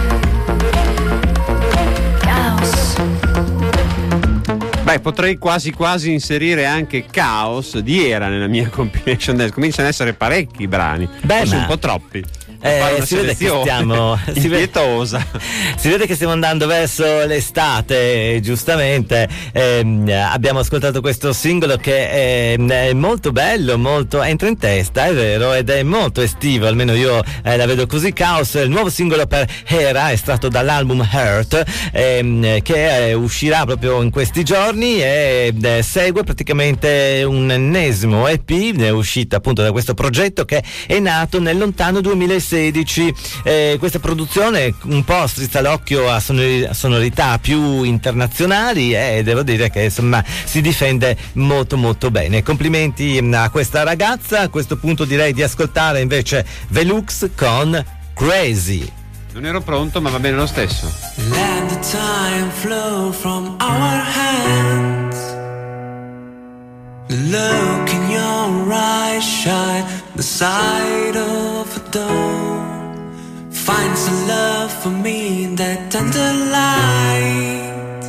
Caos. Beh, potrei quasi inserire anche Caos di Era nella mia compilation dance. Cominciano ad essere parecchi brani, forse un po' troppi. Si vede che stiamo impietosa. Si vede che stiamo andando verso l'estate, giustamente. Abbiamo ascoltato questo singolo che è molto bello, molto entra in testa, è vero, ed è molto estivo, almeno io la vedo così. Caos, il nuovo singolo per Era, estratto dall'album Hurt, che uscirà proprio in questi giorni e segue praticamente un ennesimo EP, è uscito appunto da questo progetto che è nato nel lontano 2016. Questa produzione un po' strizza l'occhio a sonorità più internazionali e devo dire che insomma si difende molto molto bene. Complimenti a questa ragazza. A questo punto direi di ascoltare invece Velux con Crazy. Non ero pronto, ma va bene lo stesso. Let the time flow from our hands. look in your eyes shine the side of a door. Find some love for me in that tender light.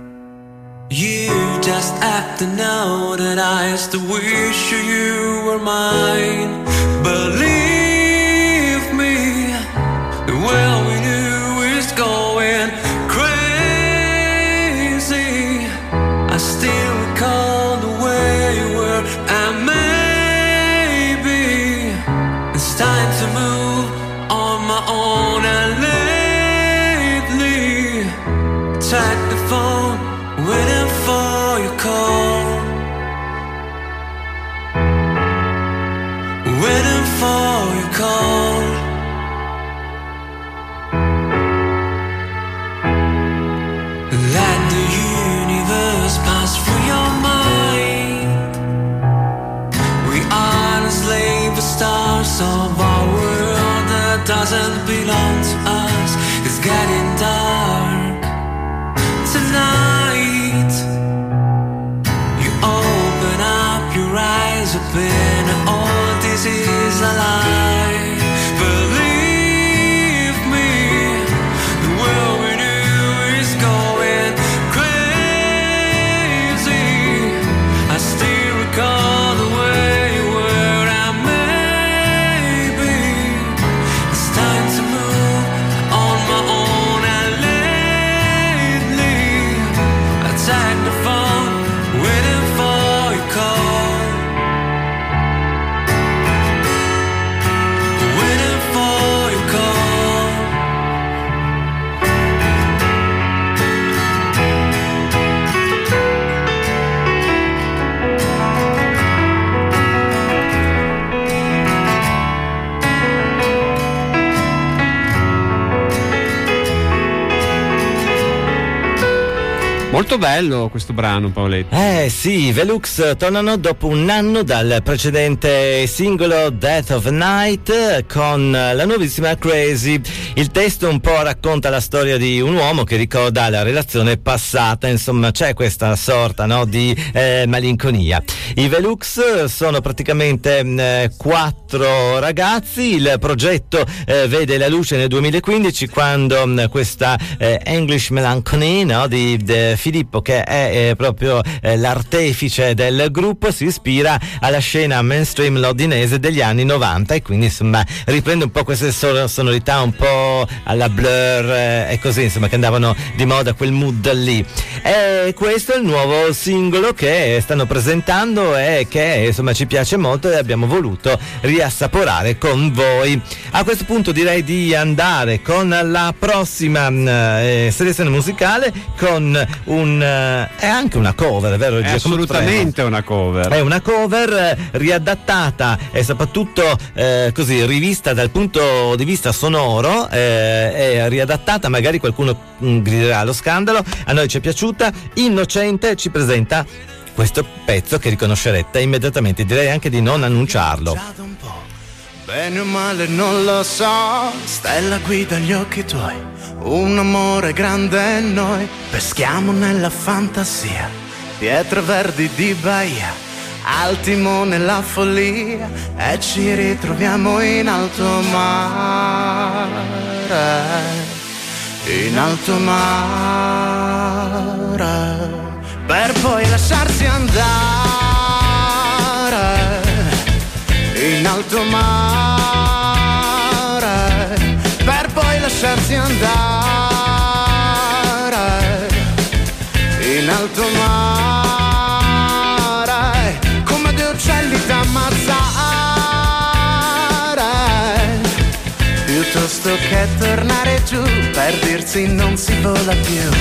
You just have to know that I still wish you were mine. Believe me, the world we knew is going crazy. I still recall the way you were, and maybe it's time to move on my own. And lately, check the phone, waiting for your call, waiting for your call. Let the universe pass through your mind. We are the slave stars of our world that doesn't belong to us. It's getting dark tonight. You open up your eyes, open, all this is a lie. Believe me, the world we knew is going crazy. I still recall the way you were, and maybe it's time to move on my own. And lately, I check the phone, waiting for your call, waiting for your call. Molto bello questo brano, Paoletto. Sì, i Velux tornano dopo un anno dal precedente singolo Death of Night con la nuovissima Crazy. Il testo un po' racconta la storia di un uomo che ricorda la relazione passata, insomma c'è questa sorta, no, di malinconia. I Velux sono praticamente 4 ragazzi, il progetto vede la luce nel 2015 quando questa English Melancholy, no, di Filippo, che è proprio l'artefice del gruppo, si ispira alla scena mainstream londinese degli anni 90 e quindi insomma riprende un po' queste sonorità un po' alla Blur e così, insomma, che andavano di moda, quel mood lì. E questo è il nuovo singolo che stanno presentando e che insomma ci piace molto e abbiamo voluto riassaporare con voi. A questo punto direi di andare con la prossima selezione musicale, con è anche una cover, vero? È assolutamente una cover. È una cover riadattata e soprattutto così rivista dal punto di vista sonoro, è riadattata, magari qualcuno griderà allo scandalo, a noi ci è piaciuta. Innocente ci presenta questo pezzo che riconoscerete immediatamente, direi anche di non annunciarlo. Bene o male non lo so, stella guida gli occhi tuoi, un amore grande e noi peschiamo nella fantasia, pietre verdi di Bahia, al timone la follia e ci ritroviamo in alto mare, in alto mare, per poi lasciarsi andare in alto mare, per poi lasciarsi andare in alto mare, come due uccelli da ammazzare, piuttosto che tornare giù per dirsi non si vola più.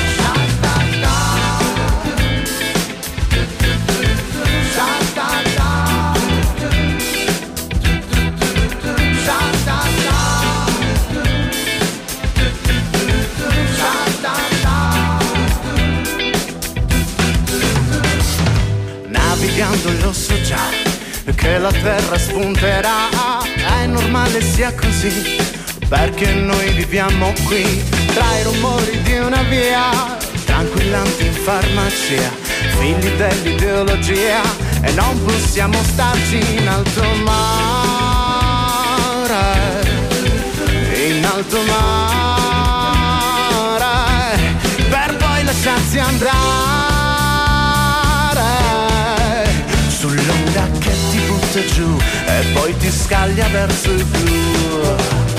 Lo so già che la terra spunterà, è normale sia così, perché noi viviamo qui tra i rumori di una via, tranquillanti in farmacia, figli dell'ideologia e non possiamo starci in alto mare, in alto mare, per poi lasciarsi andare sull'onda che ti butta giù e poi ti scaglia verso il blu.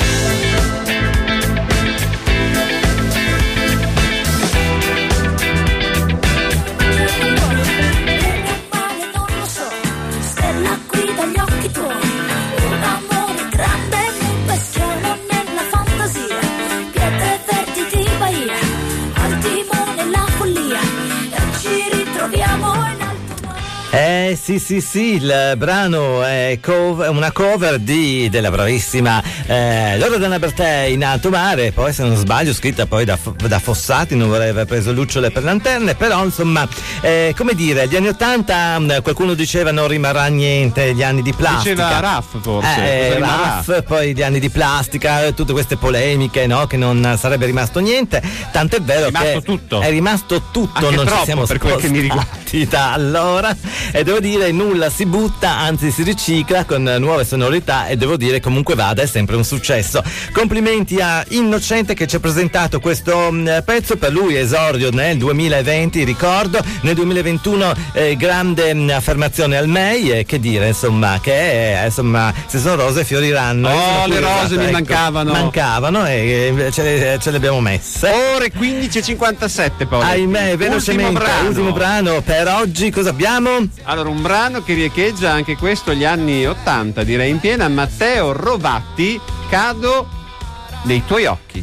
Sì, il brano è una cover della bravissima Loredana Bertè, In alto mare, poi se non sbaglio scritta poi da Fossati, non vorrei aver preso lucciole per lanterne, però insomma come dire, gli anni 80 qualcuno diceva non rimarrà niente, gli anni di plastica. Diceva Raff forse. Raff, poi gli anni di plastica, tutte queste polemiche, no? Che non sarebbe rimasto niente, tanto è vero che è rimasto tutto, anche non troppo, ci siamo per quel che mi riguarda. da allora, e devo dire nulla si butta, anzi si ricicla con nuove sonorità, e devo dire comunque vada è sempre un successo. Complimenti a Innocente che ci ha presentato questo pezzo, per lui esordio nel 2020, ricordo, nel 2021 grande affermazione al MEI, che dire insomma, che insomma se sono rose fioriranno. Le rose mi mancavano e ce le abbiamo messe. Ore 15:57 poi. Ahimè, velocemente, ultimo brano per oggi, cosa abbiamo? Allora, un brano che riecheggia anche questo gli anni 80, direi in piena, Matteo Rovatti, Cado nei tuoi occhi.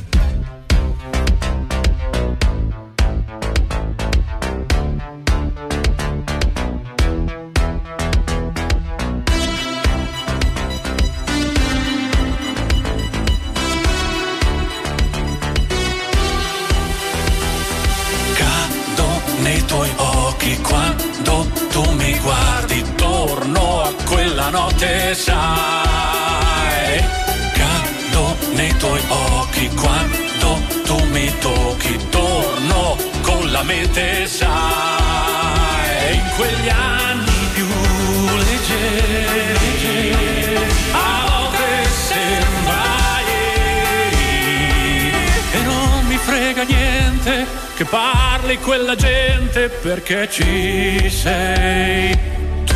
Cado nei tuoi occhi quando tu mi guardi, torno a quella notte, sai. Cado nei tuoi occhi quando tu mi tocchi, torno con la mente, sai. In quegli anni più leggeri, a volte sembra ieri, e non mi frega niente che parli quella gente, perché ci sei.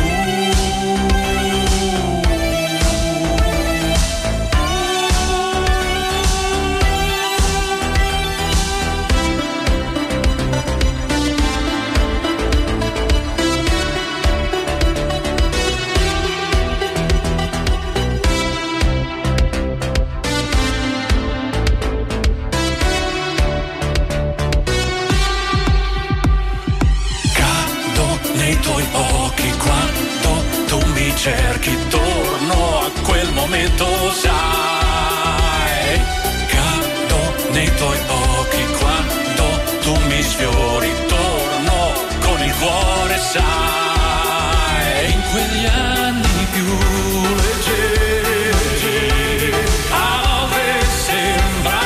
Cerchi, torno a quel momento, sai. Cado nei tuoi occhi quando tu mi sfiori, torno con il cuore, sai. In quegli anni più leggeri, a volte sembra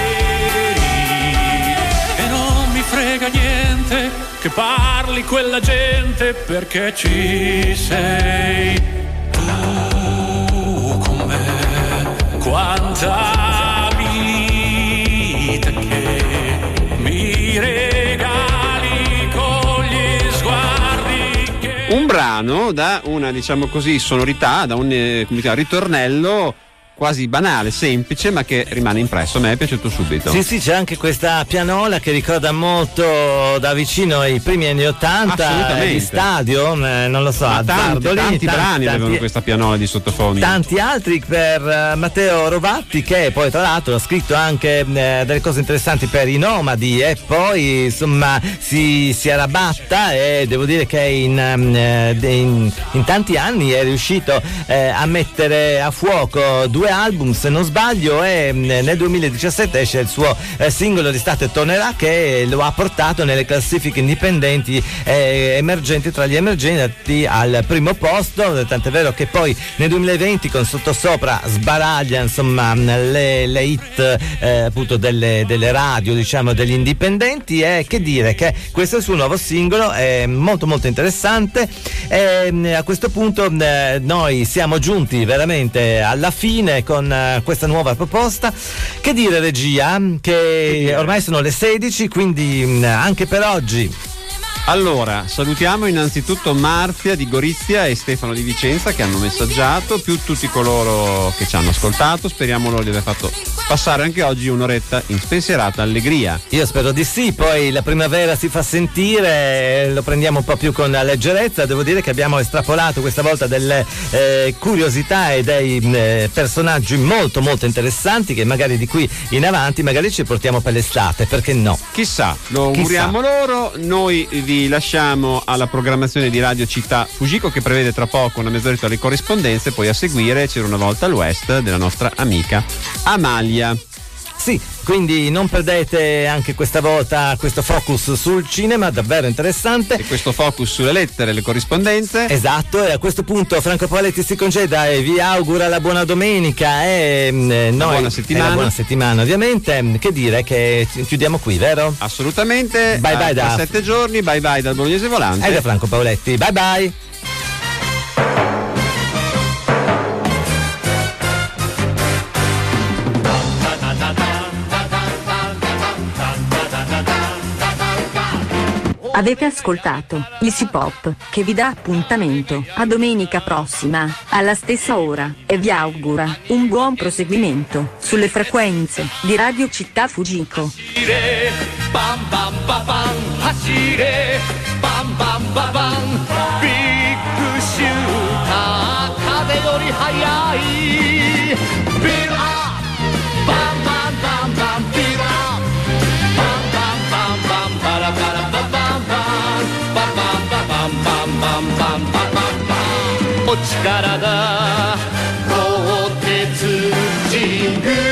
ieri, e non mi frega niente che parli quella gente, perché ci sei tu con me. Quanta vita che mi regali con gli sguardi che... Un brano da una, diciamo così, sonorità, da un ritornello quasi banale, semplice, ma che rimane impresso. A me è piaciuto subito. Sì, c'è anche questa pianola che ricorda molto da vicino i primi anni 80 di stadio, non lo so, tanti brani avevano questa pianola di sottofondo. Tanti altri per Matteo Rovatti, che poi tra l'altro ha scritto anche delle cose interessanti per i Nomadi, e poi insomma si arrabatta, e devo dire che in tanti anni è riuscito a mettere a fuoco due due album se non sbaglio, e nel 2017 esce il suo singolo d'estate Tornerà, che lo ha portato nelle classifiche indipendenti emergenti, tra gli emergenti al primo posto, tant'è vero che poi nel 2020 con Sottosopra sbaraglia insomma le hit appunto delle radio, diciamo degli indipendenti, e che dire che questo è il suo nuovo singolo, è molto molto interessante. A questo punto noi siamo giunti veramente alla fine con questa nuova proposta. Che dire, regia? Che ormai sono le 16, quindi anche per oggi. Allora, salutiamo innanzitutto Marzia di Gorizia e Stefano di Vicenza che hanno messaggiato, più tutti coloro che ci hanno ascoltato. Speriamo loro di aver fatto passare anche oggi un'oretta in spensierata allegria. Io spero di sì, poi la primavera si fa sentire, lo prendiamo un po' più con leggerezza. Devo dire che abbiamo estrapolato questa volta delle curiosità e dei personaggi molto molto interessanti che magari di qui in avanti magari ci portiamo per l'estate, perché no? Chissà, lo auguriamo loro. Noi vi lasciamo alla programmazione di Radio Città Fujiko, che prevede tra poco una mezz'oretta di corrispondenze, poi a seguire C'era una volta all'West della nostra amica Amalia. Sì, quindi non perdete anche questa volta questo focus sul cinema, davvero interessante. E questo focus sulle lettere, le corrispondenze. Esatto, e a questo punto Franco Pavoletti si congeda e vi augura la buona domenica e noi buona settimana. La buona settimana ovviamente. Che dire, che chiudiamo qui, vero? Assolutamente. Bye bye da 7 giorni, bye bye dal Bolognese Volante. E da Franco Pavoletti, bye bye. Avete ascoltato Easy Pop, che vi dà appuntamento a domenica prossima, alla stessa ora, e vi augura un buon proseguimento sulle frequenze di Radio Città Fujiko. Bam bam ba bam, hashire, bam bam ba bam, big shooter, kaze yori hayai, build up, bam bam bam bam, build up, bam bam bam bam, bara bara ba bam bam, ba bam ba bam bam bam bam ba bam bam, お力だ鋼鉄人軍